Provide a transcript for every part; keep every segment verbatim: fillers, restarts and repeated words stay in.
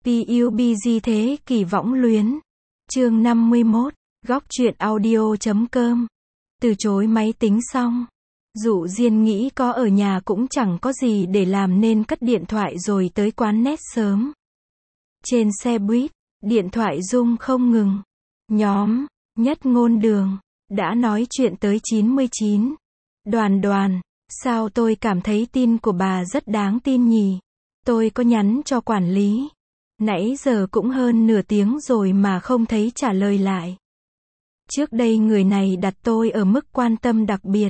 pê u bê giê thế kỷ võng luyến. Chương năm mươi mốt, góc truyện audio chấm com. Từ chối máy tính xong, Dụ Diên nghĩ có ở nhà cũng chẳng có gì để làm nên cất điện thoại rồi tới quán net sớm. Trên xe buýt, điện thoại rung không ngừng. Nhóm Nhất Ngôn Đường đã nói chuyện tới chín mươi chín. Đoàn đoàn, sao tôi cảm thấy tin của bà rất đáng tin nhỉ? Tôi có nhắn cho quản lý. Nãy giờ cũng hơn nửa tiếng rồi mà không thấy trả lời lại. Trước đây người này đặt tôi ở mức quan tâm đặc biệt.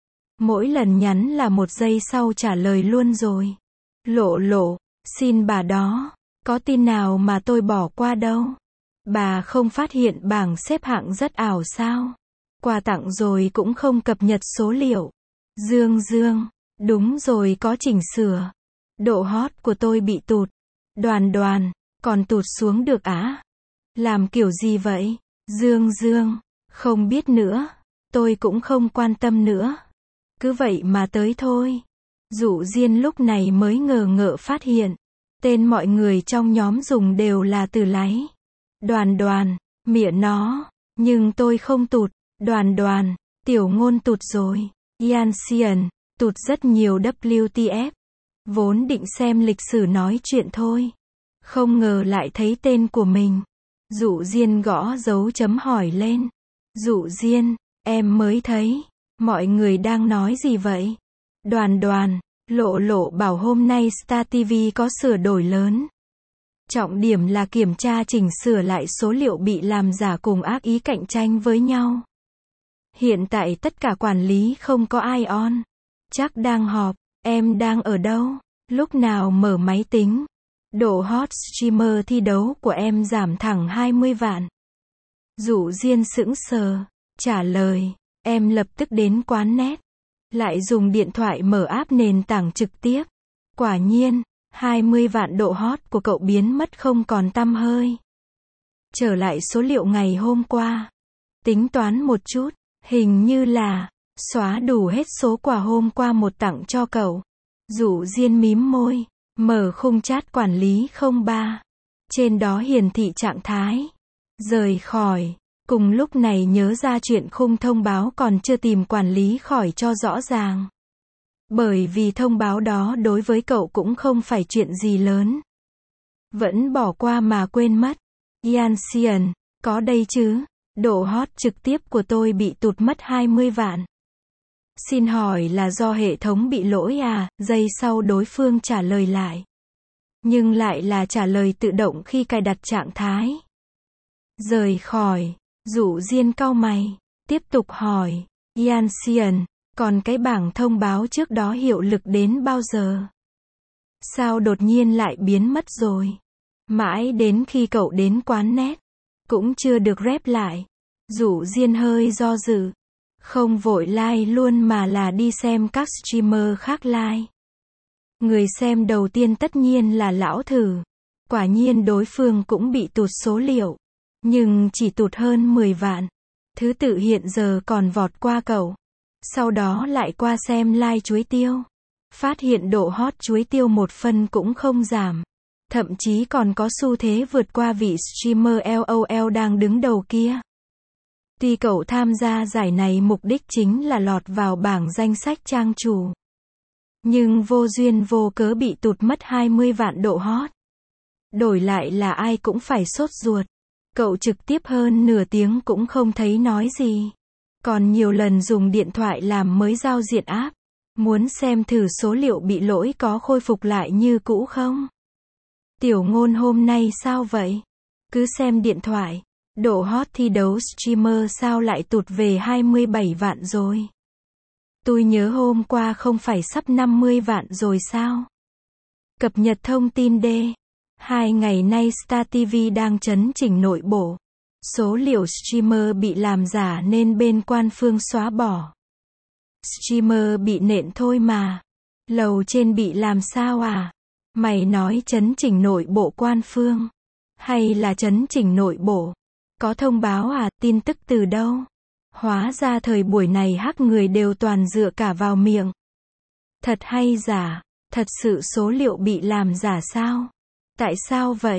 Mỗi lần nhắn là một giây sau trả lời luôn rồi. Lộ lộ, xin bà đó, có tin nào mà tôi bỏ qua đâu. Bà không phát hiện bảng xếp hạng rất ảo sao? Quà tặng rồi cũng không cập nhật số liệu. Dương Dương, đúng rồi, có chỉnh sửa. Độ hot của tôi bị tụt. Đoàn đoàn, còn tụt xuống được á? Làm kiểu gì vậy? Dương Dương, không biết nữa. Tôi cũng không quan tâm nữa. Cứ vậy mà tới thôi. Dụ Diên lúc này mới ngờ ngợ phát hiện. Tên mọi người trong nhóm dùng đều là từ láy. Đoàn đoàn, mỉa nó. Nhưng tôi không tụt. Đoàn đoàn, Tiểu Ngôn tụt rồi. Yanxian, tụt rất nhiều W T F. Vốn định xem lịch sử nói chuyện thôi. Không ngờ lại thấy tên của mình. Dụ Diên gõ dấu chấm hỏi lên. Dụ Diên, em mới thấy. Mọi người đang nói gì vậy? Đoàn đoàn, Lộ lộ bảo hôm nay Star ti vi có sửa đổi lớn. Trọng điểm là kiểm tra chỉnh sửa lại số liệu bị làm giả cùng ác ý cạnh tranh với nhau. Hiện tại tất cả quản lý không có ai on. Chắc đang họp. Em đang ở đâu? Lúc nào mở máy tính? Độ hot streamer thi đấu của em giảm thẳng hai mươi vạn. Dụ Diên sững sờ, trả lời, em lập tức đến quán net. Lại dùng điện thoại mở app nền tảng trực tiếp. Quả nhiên, hai mươi vạn độ hot của cậu biến mất không còn tăm hơi. Trở lại số liệu ngày hôm qua. Tính toán một chút, hình như là xóa đủ hết số quà hôm qua một tặng cho cậu. Dụ Diên mím môi, mở khung chat quản lý không ba. Trên đó hiển thị trạng thái rời khỏi. Cùng lúc này nhớ ra chuyện khung thông báo còn chưa tìm quản lý khỏi cho rõ ràng. Bởi vì thông báo đó đối với cậu cũng không phải chuyện gì lớn. Vẫn bỏ qua mà quên mất. Yanxian, có đây chứ? Độ hot trực tiếp của tôi bị tụt mất hai mươi vạn. Xin hỏi là do hệ thống bị lỗi à? Giây sau đối phương trả lời lại. Nhưng lại là trả lời tự động khi cài đặt trạng thái. Rời khỏi. Dụ Diên cau mày. Tiếp tục hỏi. Yanxian, còn cái bảng thông báo trước đó hiệu lực đến bao giờ? Sao đột nhiên lại biến mất rồi? Mãi đến khi cậu đến quán net. Cũng chưa được rep lại. Dụ Diên hơi do dự. Không vội like luôn mà là đi xem các streamer khác like. Người xem đầu tiên tất nhiên là lão thử. Quả nhiên đối phương cũng bị tụt số liệu. Nhưng chỉ tụt hơn mười vạn. Thứ tự hiện giờ còn vọt qua cậu. Sau đó lại qua xem like chuối tiêu. Phát hiện độ hot chuối tiêu một phân cũng không giảm. Thậm chí còn có xu thế vượt qua vị streamer LOL đang đứng đầu kia. Tuy cậu tham gia giải này mục đích chính là lọt vào bảng danh sách trang chủ. Nhưng vô duyên vô cớ bị tụt mất hai mươi vạn độ hot. Đổi lại là ai cũng phải sốt ruột. Cậu trực tiếp hơn nửa tiếng cũng không thấy nói gì. Còn nhiều lần dùng điện thoại làm mới giao diện app. Muốn xem thử số liệu bị lỗi có khôi phục lại như cũ không? Tiểu Ngôn hôm nay sao vậy? Cứ xem điện thoại. Độ hot thi đấu streamer sao lại tụt về hai mươi bảy vạn rồi? Tôi nhớ hôm qua không phải sắp năm mươi vạn rồi sao? Cập nhật thông tin đê. Hai ngày nay Star ti vi đang chấn chỉnh nội bộ. Số liệu streamer bị làm giả nên bên quan phương xóa bỏ. Streamer bị nện thôi mà. Lầu trên bị làm sao à? Mày nói chấn chỉnh nội bộ quan phương? Hay là chấn chỉnh nội bộ? Có thông báo à? Tin tức từ đâu? Hóa ra thời buổi này hack người đều toàn dựa cả vào miệng. Thật hay giả? Thật sự số liệu bị làm giả sao? Tại sao vậy?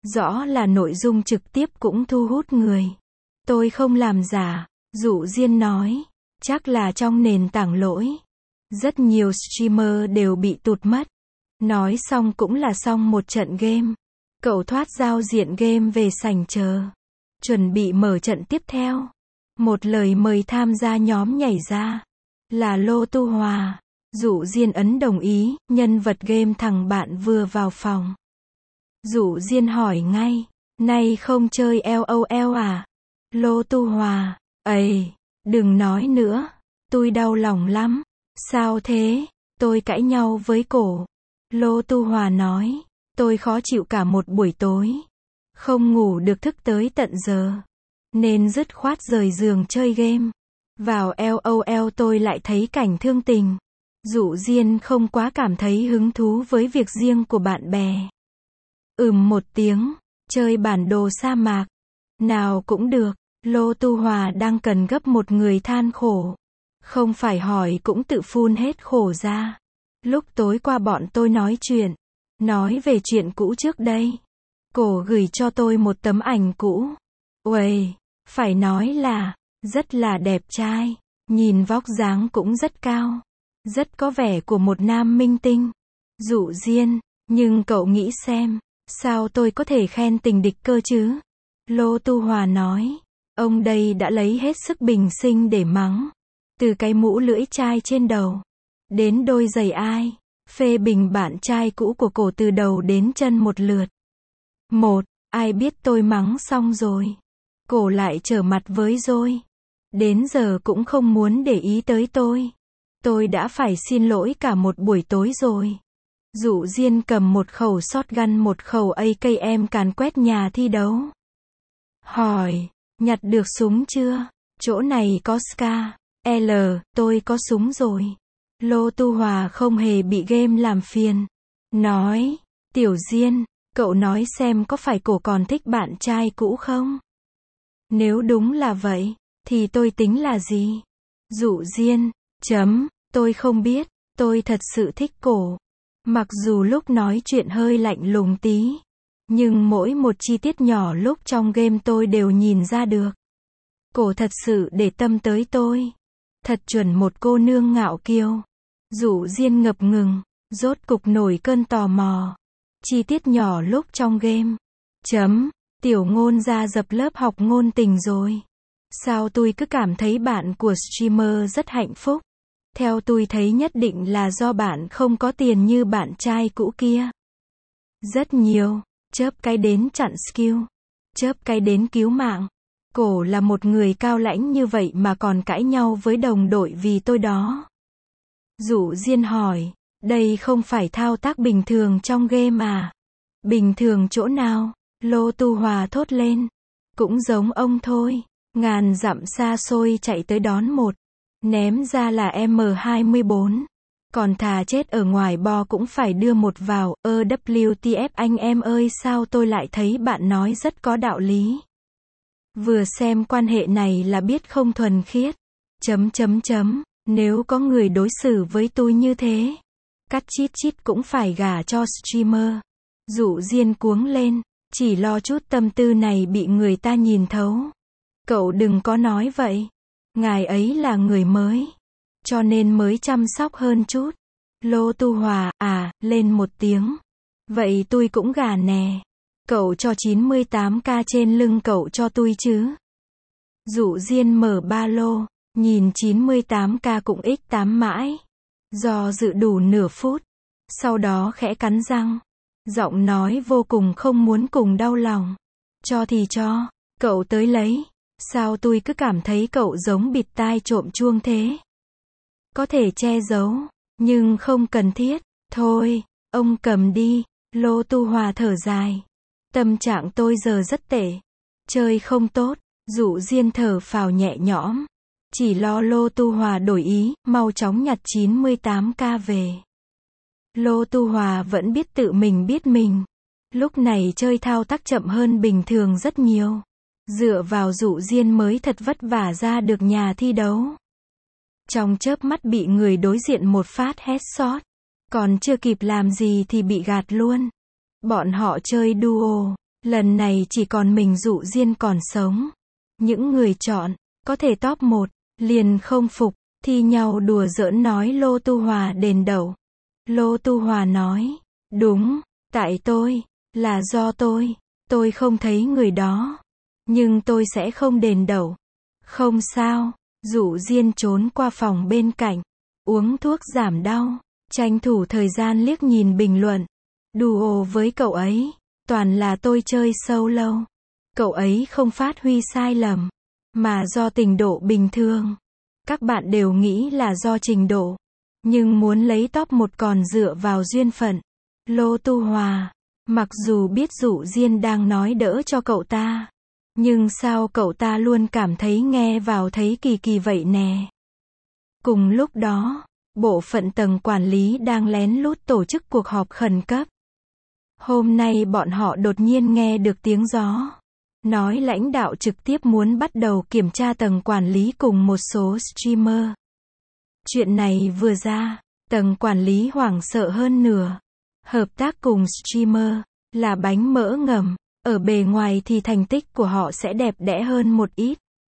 Rõ là nội dung trực tiếp cũng thu hút người. Tôi không làm giả, Dụ Diên nói. Chắc là trong nền tảng lỗi. Rất nhiều streamer đều bị tụt mất. Nói xong cũng là xong một trận game. Cậu thoát giao diện game về sảnh chờ. Chuẩn bị mở trận tiếp theo. Một lời mời tham gia nhóm nhảy ra. Là Lô Tu Hòa. Dụ Diên ấn đồng ý, nhân vật game thằng bạn vừa vào phòng. Dụ Diên hỏi ngay, nay không chơi LOL à? Lô Tu Hòa, ầy, đừng nói nữa, tôi đau lòng lắm. Sao thế? Tôi cãi nhau với cổ. Lô Tu Hòa nói, tôi khó chịu cả một buổi tối. Không ngủ được thức tới tận giờ. Nên dứt khoát rời giường chơi game. Vào LOL tôi lại thấy cảnh thương tình. Dụ Diên không quá cảm thấy hứng thú với việc riêng của bạn bè. Ừm một tiếng, chơi bản đồ sa mạc. Nào cũng được, Lô Tu Hòa đang cần gấp một người than khổ. Không phải hỏi cũng tự phun hết khổ ra. Lúc tối qua bọn tôi nói chuyện. Nói về chuyện cũ trước đây. Cổ gửi cho tôi một tấm ảnh cũ. Uầy, phải nói là, rất là đẹp trai. Nhìn vóc dáng cũng rất cao. Rất có vẻ của một nam minh tinh. Dụ Diên, nhưng cậu nghĩ xem, sao tôi có thể khen tình địch cơ chứ? Lô Tu Hòa nói, ông đây đã lấy hết sức bình sinh để mắng. Từ cái mũ lưỡi chai trên đầu, đến đôi giày ai, phê bình bạn trai cũ của cổ từ đầu đến chân một lượt. Một, ai biết tôi mắng xong rồi. Cổ lại trở mặt với rồi. Đến giờ cũng không muốn để ý tới tôi. Tôi đã phải xin lỗi cả một buổi tối rồi. Dụ Diên cầm một khẩu shotgun một khẩu A K M càn quét nhà thi đấu. Hỏi, nhặt được súng chưa? Chỗ này có Ska. L, tôi có súng rồi. Lô Tu Hòa không hề bị game làm phiền. Nói, Tiểu Diên, cậu nói xem có phải cổ còn thích bạn trai cũ không? Nếu đúng là vậy, thì tôi tính là gì? Dụ Diên, chấm, tôi không biết, tôi thật sự thích cổ. Mặc dù lúc nói chuyện hơi lạnh lùng tí, nhưng mỗi một chi tiết nhỏ lúc trong game tôi đều nhìn ra được. Cổ thật sự để tâm tới tôi. Thật chuẩn một cô nương ngạo kiêu. Dụ Diên ngập ngừng, rốt cục nổi cơn tò mò. Chi tiết nhỏ lúc trong game. Chấm, Tiểu Ngôn ra dập lớp học ngôn tình rồi. Sao tôi cứ cảm thấy bạn của streamer rất hạnh phúc? Theo tôi thấy nhất định là do bạn không có tiền như bạn trai cũ kia. Rất nhiều, chớp cái đến chặn skill, chớp cái đến cứu mạng. Cổ là một người cao lãnh như vậy mà còn cãi nhau với đồng đội vì tôi đó. Dụ Diên hỏi, đây không phải thao tác bình thường trong game à? Bình thường chỗ nào? Lô Tu Hòa thốt lên. Cũng giống ông thôi. Ngàn dặm xa xôi chạy tới đón một. Ném ra là M hai mươi bốn. Còn thà chết ở ngoài bo cũng phải đưa một vào. Ơ W T F anh em ơi, sao tôi lại thấy bạn nói rất có đạo lý. Vừa xem quan hệ này là biết không thuần khiết. Chấm chấm chấm. Nếu có người đối xử với tôi như thế, cắt chít chít cũng phải gả cho streamer. Dụ Diên cuống lên. Chỉ lo chút tâm tư này bị người ta nhìn thấu. Cậu đừng có nói vậy. Ngài ấy là người mới, cho nên mới chăm sóc hơn chút. Lô Tu Hòa, à, lên một tiếng. Vậy tôi cũng gả nè. Cậu cho chín mươi tám k trên lưng cậu cho tôi chứ. Dụ Diên mở ba lô, nhìn chín mươi tám k cũng x tám mãi. Do dự đủ nửa phút. Sau đó khẽ cắn răng. Giọng nói vô cùng không muốn cùng đau lòng. Cho thì cho, cậu tới lấy. Sao tôi cứ cảm thấy cậu giống bịt tai trộm chuông thế? Có thể che giấu, nhưng không cần thiết. Thôi, ông cầm đi. Lô Tu Hòa thở dài. Tâm trạng tôi giờ rất tệ. Chơi không tốt. Dụ Diên thở phào nhẹ nhõm. Chỉ lo Lô Tu Hòa đổi ý, mau chóng nhặt chín mươi tám k về. Lô Tu Hòa vẫn biết tự mình biết mình. Lúc này chơi thao tác chậm hơn bình thường rất nhiều. Dựa vào Dụ Diên mới thật vất vả ra được nhà thi đấu. Trong chớp mắt bị người đối diện một phát headshot. Còn chưa kịp làm gì thì bị gạt luôn. Bọn họ chơi duo. Lần này chỉ còn mình Dụ Diên còn sống. Những người chọn, có thể top một, liền không phục, thi nhau đùa giỡn nói Lô Tu Hòa đền đẩu. Lô Tu Hòa nói, đúng, tại tôi, là do tôi, tôi không thấy người đó. Nhưng tôi sẽ không đền đẩu. Không sao, Dụ Diên trốn qua phòng bên cạnh, uống thuốc giảm đau, tranh thủ thời gian liếc nhìn bình luận. Đùa với cậu ấy, toàn là tôi chơi solo. Cậu ấy không phát huy sai lầm, mà do trình độ bình thường. Các bạn đều nghĩ là do trình độ, nhưng muốn lấy top một còn dựa vào duyên phận. Lô Tu Hòa, mặc dù biết Dụ Diên đang nói đỡ cho cậu ta, nhưng sao cậu ta luôn cảm thấy nghe vào thấy kỳ kỳ vậy nè. Cùng lúc đó, bộ phận tầng quản lý đang lén lút tổ chức cuộc họp khẩn cấp. Hôm nay bọn họ đột nhiên nghe được tiếng gió. Nói lãnh đạo trực tiếp muốn bắt đầu kiểm tra tầng quản lý cùng một số streamer. Chuyện này vừa ra, tầng quản lý hoảng sợ hơn nửa. Hợp tác cùng streamer là bánh mỡ ngầm, ở bề ngoài thì thành tích của họ sẽ đẹp đẽ hơn một ít.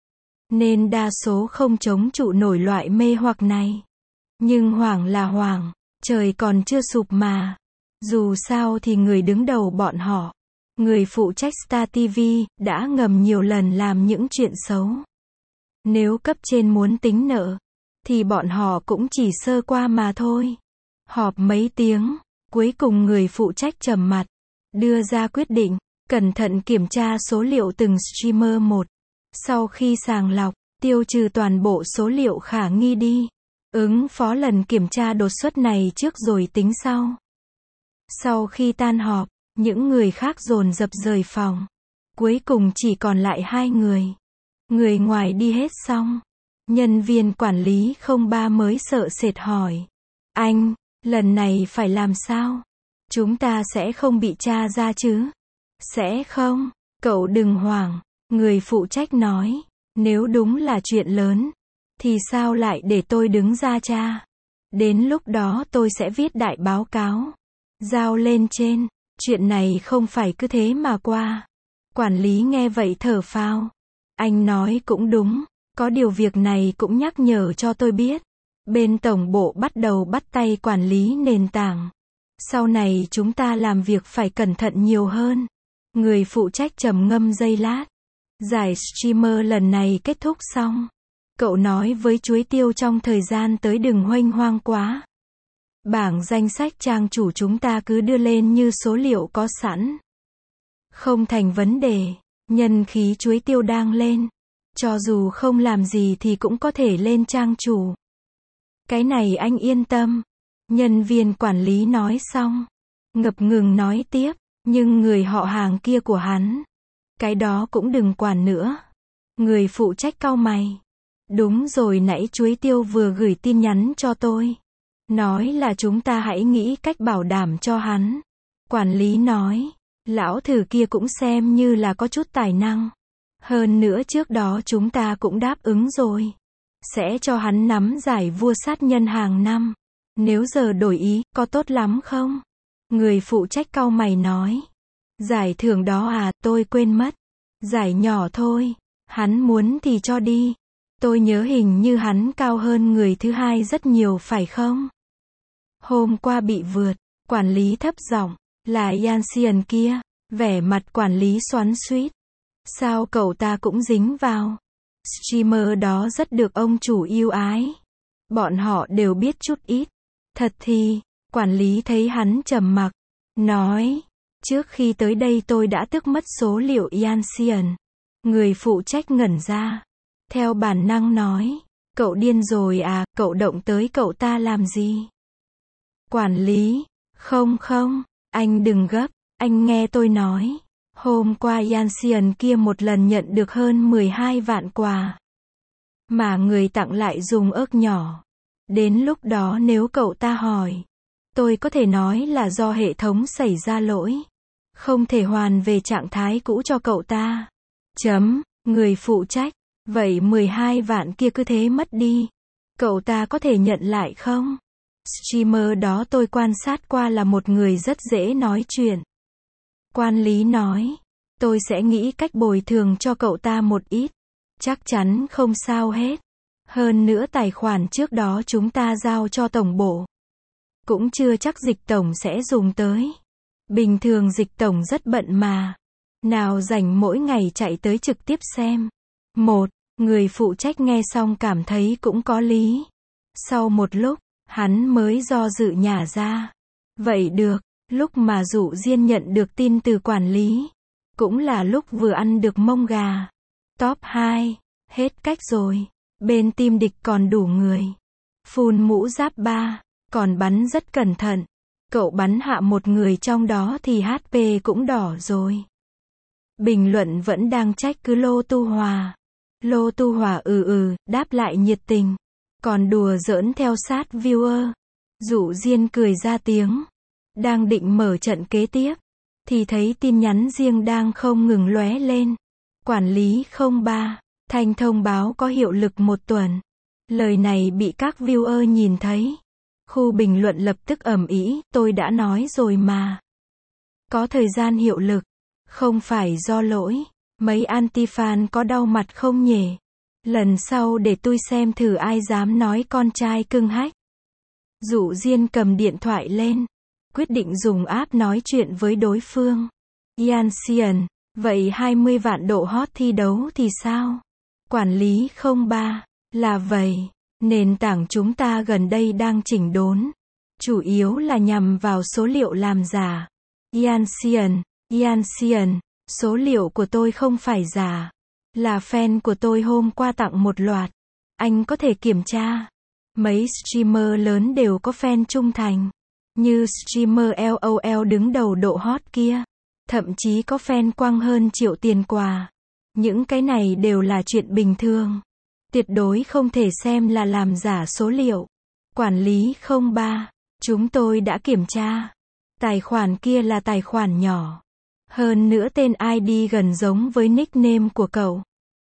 Nên đa số không chống trụ nổi loại mê hoặc này. Nhưng hoảng là hoảng, trời còn chưa sụp mà. Dù sao thì người đứng đầu bọn họ, người phụ trách Star ti vi, đã ngầm nhiều lần làm những chuyện xấu. Nếu cấp trên muốn tính nợ, thì bọn họ cũng chỉ sơ qua mà thôi. Họp mấy tiếng, cuối cùng người phụ trách trầm mặt, đưa ra quyết định, cẩn thận kiểm tra số liệu từng streamer một. Sau khi sàng lọc, tiêu trừ toàn bộ số liệu khả nghi đi. Ứng phó lần kiểm tra đột xuất này trước rồi tính sau. Sau khi tan họp, những người khác dồn dập rời phòng. Cuối cùng chỉ còn lại hai người. Người ngoài đi hết xong. Nhân viên quản lý không ba mới sợ sệt hỏi. Anh, lần này phải làm sao? Chúng ta sẽ không bị tra ra chứ? Sẽ không, cậu đừng hoảng. Người phụ trách nói. Nếu đúng là chuyện lớn, thì sao lại để tôi đứng ra tra? Đến lúc đó tôi sẽ viết đại báo cáo, giao lên trên. Chuyện này không phải cứ thế mà qua. Quản lý nghe vậy thở phào. Anh nói cũng đúng, có điều việc này cũng nhắc nhở cho tôi biết. Bên tổng bộ bắt đầu bắt tay quản lý nền tảng. Sau này chúng ta làm việc phải cẩn thận nhiều hơn. Người phụ trách trầm ngâm giây lát. Giải streamer lần này kết thúc xong. Cậu nói với Chuối Tiêu trong thời gian tới đừng huênh hoang quá. Bảng danh sách trang chủ chúng ta cứ đưa lên như số liệu có sẵn. Không thành vấn đề, nhân khí Chuối Tiêu đang lên. Cho dù không làm gì thì cũng có thể lên trang chủ. Cái này anh yên tâm. Nhân viên quản lý nói xong. Ngập ngừng nói tiếp, nhưng người họ hàng kia của hắn, cái đó cũng đừng quản nữa. Người phụ trách cau mày. Đúng rồi, nãy Chuối Tiêu vừa gửi tin nhắn cho tôi. Nói là chúng ta hãy nghĩ cách bảo đảm cho hắn. Quản lý nói, lão thử kia cũng xem như là có chút tài năng. Hơn nữa trước đó chúng ta cũng đáp ứng rồi. Sẽ cho hắn nắm giải vua sát nhân hàng năm. Nếu giờ đổi ý, có tốt lắm không? Người phụ trách cau mày nói. Giải thưởng đó à, tôi quên mất. Giải nhỏ thôi. Hắn muốn thì cho đi. Tôi nhớ hình như hắn cao hơn người thứ hai rất nhiều phải không? Hôm qua bị vượt. Quản lý thấp giọng. Là Yanxian kia. Vẻ mặt quản lý xoắn xuýt. Sao cậu ta cũng dính vào? Streamer đó rất được ông chủ yêu ái. Bọn họ đều biết chút ít. Thật thì, quản lý thấy hắn trầm mặc. Nói, trước khi tới đây tôi đã tước mất số liệu Yanxian. Người phụ trách ngẩn ra. Theo bản năng nói, cậu điên rồi à, cậu động tới cậu ta làm gì? Quản lý, không không, anh đừng gấp, anh nghe tôi nói. Hôm qua Yanxian kia một lần nhận được hơn mười hai vạn quà. Mà người tặng lại dùng ớt nhỏ. Đến lúc đó nếu cậu ta hỏi, tôi có thể nói là do hệ thống xảy ra lỗi. Không thể hoàn về trạng thái cũ cho cậu ta. Chấm, người phụ trách. Vậy mười hai vạn kia cứ thế mất đi. Cậu ta có thể nhận lại không? Streamer đó tôi quan sát qua là một người rất dễ nói chuyện. Quản lý nói, Tôi sẽ nghĩ cách bồi thường cho cậu ta một ít. Chắc chắn không sao hết. Hơn nữa tài khoản trước đó chúng ta giao cho tổng bộ. Cũng chưa chắc dịch tổng sẽ dùng tới. Bình thường dịch tổng rất bận mà. Nào rảnh mỗi ngày chạy tới trực tiếp xem. Một, người phụ trách nghe xong cảm thấy cũng có lý. Sau một lúc, hắn mới do dự nhả ra. Vậy được, lúc mà Dụ Diên nhận được tin từ quản lý. Cũng là lúc vừa ăn được mông gà. Top hai, hết cách rồi. Bên team địch còn đủ người. Phun mũ giáp ba, còn bắn rất cẩn thận. Cậu bắn hạ một người trong đó thì hát pê cũng đỏ rồi. Bình luận vẫn đang trách cứ Lô Tu Hòa. Lô Tu Hòa ừ ừ, đáp lại nhiệt tình. Còn đùa giỡn theo sát viewer. Dụ Diên cười ra tiếng. Đang định mở trận kế tiếp. Thì thấy tin nhắn riêng đang không ngừng lóe lên. Quản lý không ba. Thanh thông báo có hiệu lực một tuần. Lời này bị các viewer nhìn thấy. Khu bình luận lập tức ầm ĩ, tôi đã nói rồi mà. Có thời gian hiệu lực. Không phải do lỗi. Mấy anti-fan có đau mặt không nhỉ? Lần sau để tôi xem thử ai dám nói con trai cưng hách. Dụ Diên cầm điện thoại lên. Quyết định dùng app nói chuyện với đối phương. Yanxian, vậy hai mươi vạn độ hot thi đấu thì sao? Quản lý không ba, là vậy. Nền tảng chúng ta gần đây đang chỉnh đốn. Chủ yếu là nhằm vào số liệu làm giả. Yanxian, Yanxian, số liệu của tôi không phải giả. Là fan của tôi hôm qua tặng một loạt. Anh có thể kiểm tra. Mấy streamer lớn đều có fan trung thành. Như streamer LOL đứng đầu độ hot kia. Thậm chí có fan quăng hơn triệu tiền quà. Những cái này đều là chuyện bình thường. Tuyệt đối không thể xem là làm giả số liệu. Quản lý không ba, chúng tôi đã kiểm tra. Tài khoản kia là tài khoản nhỏ. Hơn nữa tên i đê gần giống với nickname của cậu.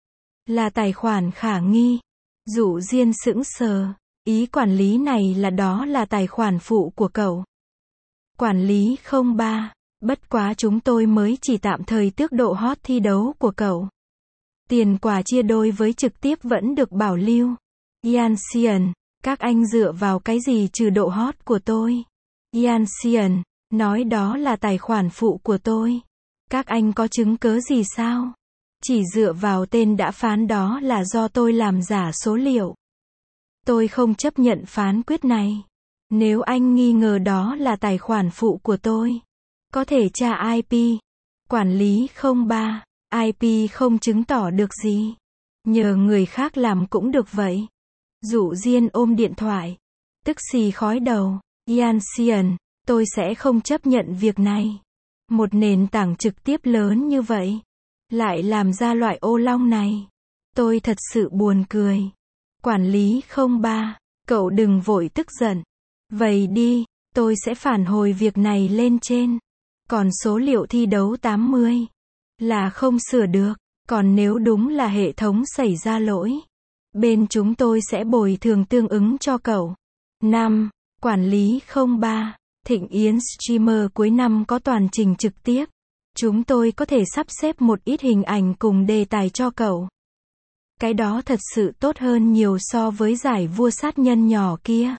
Là tài khoản khả nghi. Dụ Diên sững sờ. Ý quản lý này là đó là tài khoản phụ của cậu. Quản lý không ba, bất quá chúng tôi mới chỉ tạm thời tước độ hot thi đấu của cậu. Tiền quà chia đôi với trực tiếp vẫn được bảo lưu. Yanxian, các anh dựa vào cái gì trừ độ hot của tôi? Yanxian, nói đó là tài khoản phụ của tôi. Các anh có chứng cớ gì sao? Chỉ dựa vào tên đã phán đó là do tôi làm giả số liệu. Tôi không chấp nhận phán quyết này. Nếu anh nghi ngờ đó là tài khoản phụ của tôi, có thể tra i pê. Quản lý không ba, i pê không chứng tỏ được gì. Nhờ người khác làm cũng được vậy. Dụ Diên ôm điện thoại. Tức xì khói đầu. Yanxian, tôi sẽ không chấp nhận việc này. Một nền tảng trực tiếp lớn như vậy. Lại làm ra loại ô long này. Tôi thật sự buồn cười. Quản lý không ba, cậu đừng vội tức giận. Vậy đi, tôi sẽ phản hồi việc này lên trên. Còn số liệu thi đấu tám mươi là không sửa được. Còn nếu đúng là hệ thống xảy ra lỗi, bên chúng tôi sẽ bồi thường tương ứng cho cậu. năm. Quản lý không ba, Thịnh Yến streamer cuối năm có toàn trình trực tiếp. Chúng tôi có thể sắp xếp một ít hình ảnh cùng đề tài cho cậu. Cái đó thật sự tốt hơn nhiều so với giải vua sát nhân nhỏ kia.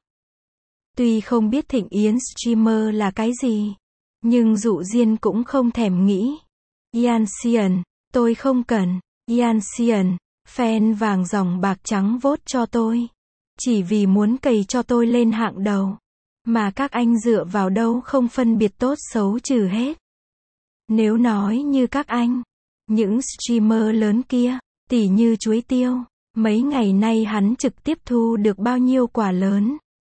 Tuy không biết Thịnh Yến streamer là cái gì, nhưng Dụ Diên cũng không thèm nghĩ. Yanxian, tôi không cần. Yanxian, fan vàng dòng bạc trắng vote cho tôi. Chỉ vì muốn cày cho tôi lên hạng đầu. Mà các anh dựa vào đâu không phân biệt tốt xấu trừ hết. Nếu nói như các anh, những streamer lớn kia, tỉ như chuối tiêu, mấy ngày nay hắn trực tiếp thu được bao nhiêu quả lớn.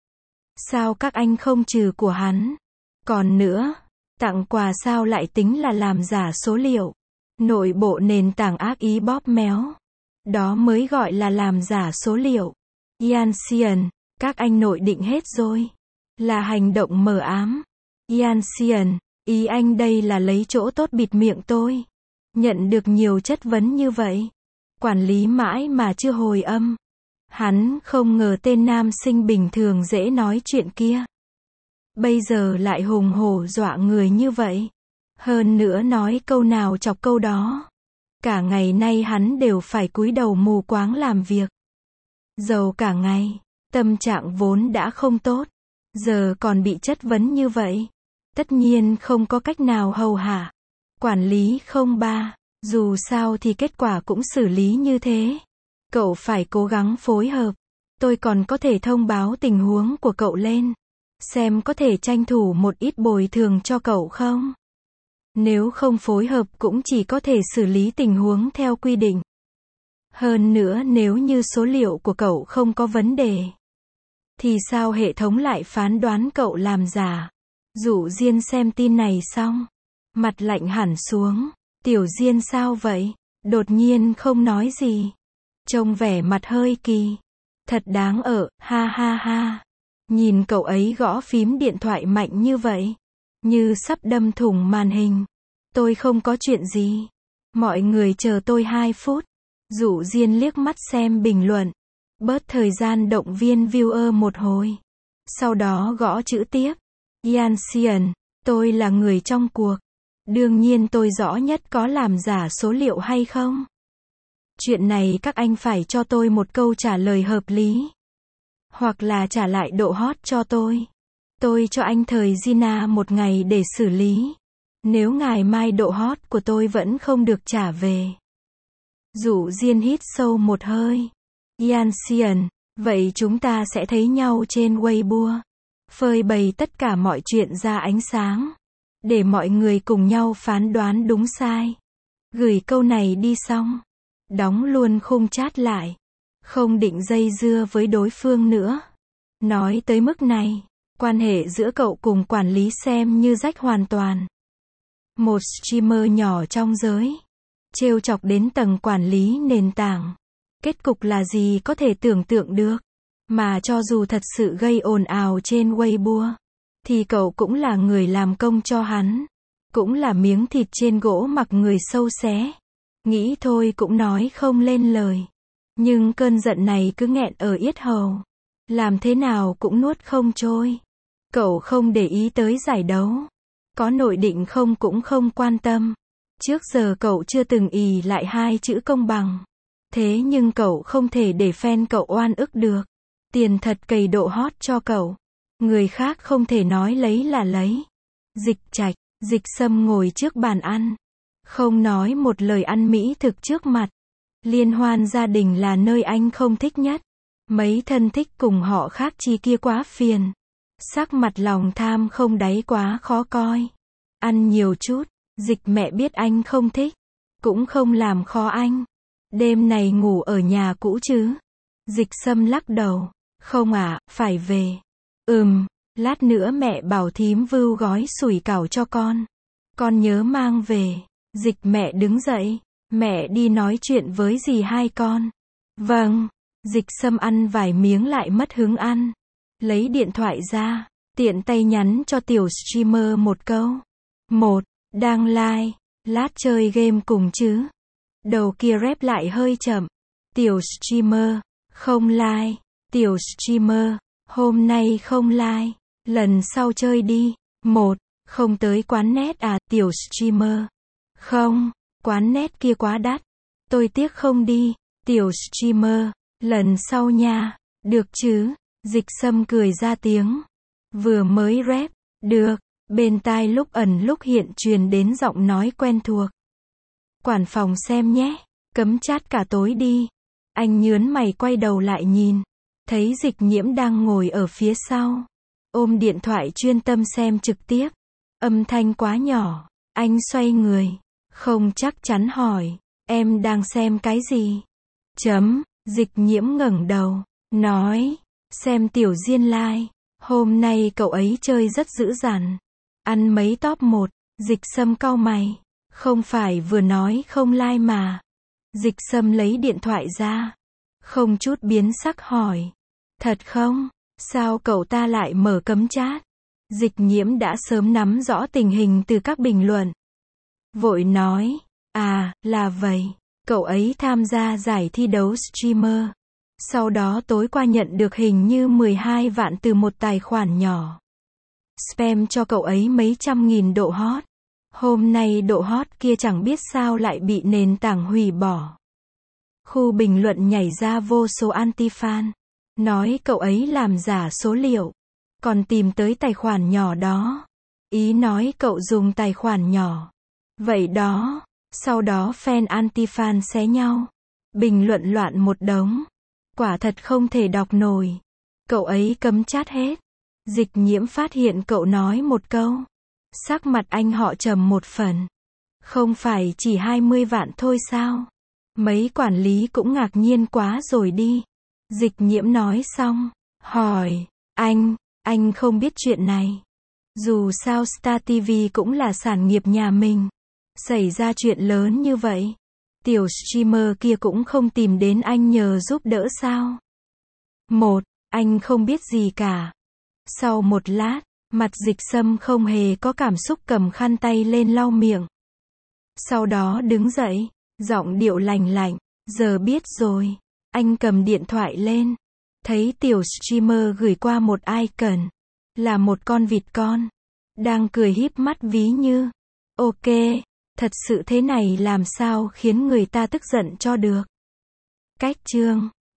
Sao các anh không trừ của hắn? Còn nữa, tặng quà sao lại tính là làm giả số liệu? Nội bộ nền tảng ác ý bóp méo. Đó mới gọi là làm giả số liệu. Yanxian, các anh nội định hết rồi. Là hành động mờ ám. Yanxian, ý anh đây là lấy chỗ tốt bịt miệng tôi. Nhận được nhiều chất vấn như vậy. Quản lý mãi mà chưa hồi âm. Hắn không ngờ tên nam sinh bình thường dễ nói chuyện kia. Bây giờ lại hùng hổ dọa người như vậy. Hơn nữa nói câu nào chọc câu đó. Cả ngày nay hắn đều phải cúi đầu mù quáng làm việc. Giàu cả ngày, tâm trạng vốn đã không tốt, giờ còn bị chất vấn như vậy. Tất nhiên không có cách nào hầu hạ. Quản lý không ba, dù sao thì kết quả cũng xử lý như thế. Cậu phải cố gắng phối hợp. Tôi còn có thể thông báo tình huống của cậu lên. Xem có thể tranh thủ một ít bồi thường cho cậu không? Nếu không phối hợp cũng chỉ có thể xử lý tình huống theo quy định. Hơn nữa nếu như số liệu của cậu không có vấn đề, thì sao hệ thống lại phán đoán cậu làm giả? Dụ Diên xem tin này xong, mặt lạnh hẳn xuống. Tiểu Diên sao vậy? Đột nhiên không nói gì. Trông vẻ mặt hơi kỳ. Thật đáng ở, ha ha ha. Nhìn cậu ấy gõ phím điện thoại mạnh như vậy, như sắp đâm thủng màn hình. Tôi không có chuyện gì. Mọi người chờ tôi hai phút. Dụ Diên liếc mắt xem bình luận. Bớt thời gian động viên viewer một hồi. Sau đó gõ chữ tiếp. Yanxian, tôi là người trong cuộc. Đương nhiên tôi rõ nhất có làm giả số liệu hay không. Chuyện này các anh phải cho tôi một câu trả lời hợp lý. Hoặc là trả lại độ hot cho tôi. Tôi cho anh thời Gina một ngày để xử lý. Nếu ngày mai độ hot của tôi vẫn không được trả về. Dụ Diên hít sâu một hơi. Yanxian, vậy chúng ta sẽ thấy nhau trên Weibo. Phơi bày tất cả mọi chuyện ra ánh sáng. Để mọi người cùng nhau phán đoán đúng sai. Gửi câu này đi xong. Đóng luôn khung chat lại. Không định dây dưa với đối phương nữa. Nói tới mức này, quan hệ giữa cậu cùng quản lý xem như rách hoàn toàn. Một streamer nhỏ trong giới. Trêu chọc đến tầng quản lý nền tảng. Kết cục là gì có thể tưởng tượng được. Mà cho dù thật sự gây ồn ào trên Weibo, thì cậu cũng là người làm công cho hắn. Cũng là miếng thịt trên gỗ mặc người sâu xé. Nghĩ thôi cũng nói không lên lời. Nhưng cơn giận này cứ nghẹn ở yết hầu. Làm thế nào cũng nuốt không trôi. Cậu không để ý tới giải đấu. Có nội định không cũng không quan tâm. Trước giờ cậu chưa từng ì lại hai chữ công bằng. Thế nhưng cậu không thể để fan cậu oan ức được. Tiền thật cày độ hot cho cậu. Người khác không thể nói lấy là lấy. Dịch Trạch, Dịch Sâm ngồi trước bàn ăn. Không nói một lời ăn mỹ thực trước mặt. Liên hoan gia đình là nơi anh không thích nhất. Mấy thân thích cùng họ khác chi kia quá phiền. Sắc mặt lòng tham không đáy quá khó coi. Ăn nhiều chút. Dịch mẹ biết anh không thích. Cũng không làm khó anh. Đêm này ngủ ở nhà cũ chứ? Dịch Sâm lắc đầu. Không ạ, à, phải về. Ừm, lát nữa mẹ bảo thím vưu gói sủi cảo cho con. Con nhớ mang về. Dịch mẹ đứng dậy. Mẹ đi nói chuyện với dì hai con. Vâng. Dịch Sâm ăn vài miếng lại mất hứng ăn. Lấy điện thoại ra. Tiện tay nhắn cho tiểu streamer một câu. Một, đang live. Lát chơi game cùng chứ. Đầu kia rep lại hơi chậm. Tiểu streamer. Không live. Tiểu streamer. Hôm nay không live. Lần sau chơi đi. Một, không tới quán net à tiểu streamer. Không, quán net kia quá đắt. Tôi tiếc không đi. Tiểu streamer. Lần sau nha. Được chứ. Dịch Sâm cười ra tiếng. Vừa mới rep. Được. Bên tai lúc ẩn lúc hiện truyền đến giọng nói quen thuộc. Quản phòng xem nhé. Cấm chat cả tối đi. Anh nhớn mày quay đầu lại nhìn. Thấy Dịch Nhiễm đang ngồi ở phía sau. Ôm điện thoại chuyên tâm xem trực tiếp. Âm thanh quá nhỏ. Anh xoay người. Không chắc chắn hỏi. Em đang xem cái gì? Chấm. Dịch Nhiễm ngẩng đầu. Nói. Xem Tiểu Diên live. Hôm nay cậu ấy chơi rất dữ dằn. Ăn mấy top một. Dịch Sâm cau mày. Không phải vừa nói không like mà. Dịch Sâm lấy điện thoại ra. Không chút biến sắc hỏi. Thật không? Sao cậu ta lại mở cấm chat? Dịch Nhiễm đã sớm nắm rõ tình hình từ các bình luận. Vội nói. À, là vậy. Cậu ấy tham gia giải thi đấu streamer. Sau đó tối qua nhận được hình như mười hai vạn từ một tài khoản nhỏ. Spam cho cậu ấy mấy trăm nghìn độ hot. Hôm nay độ hot kia chẳng biết sao lại bị nền tảng hủy bỏ. Khu bình luận nhảy ra vô số anti-fan. Nói cậu ấy làm giả số liệu. Còn tìm tới tài khoản nhỏ đó. Ý nói cậu dùng tài khoản nhỏ. Vậy đó. Sau đó fan anti-fan xé nhau. Bình luận loạn một đống. Quả thật không thể đọc nổi. Cậu ấy cấm chat hết. Dịch Nhiễm phát hiện cậu nói một câu. Sắc mặt anh họ trầm một phần. Không phải chỉ hai mươi vạn thôi sao? Mấy quản lý cũng ngạc nhiên quá rồi đi. Dịch Nhiễm nói xong. Hỏi. Anh, anh không biết chuyện này. Dù sao Star ti vi cũng là sản nghiệp nhà mình. Xảy ra chuyện lớn như vậy. Tiểu streamer kia cũng không tìm đến anh nhờ giúp đỡ sao? Một, anh không biết gì cả. Sau một lát, mặt Dịch Sâm không hề có cảm xúc cầm khăn tay lên lau miệng. Sau đó đứng dậy, giọng điệu lành lạnh, giờ biết rồi. Anh cầm điện thoại lên, thấy tiểu streamer gửi qua một icon, là một con vịt con, đang cười híp mắt ví như, ok, thật sự thế này làm sao khiến người ta tức giận cho được. Cách chương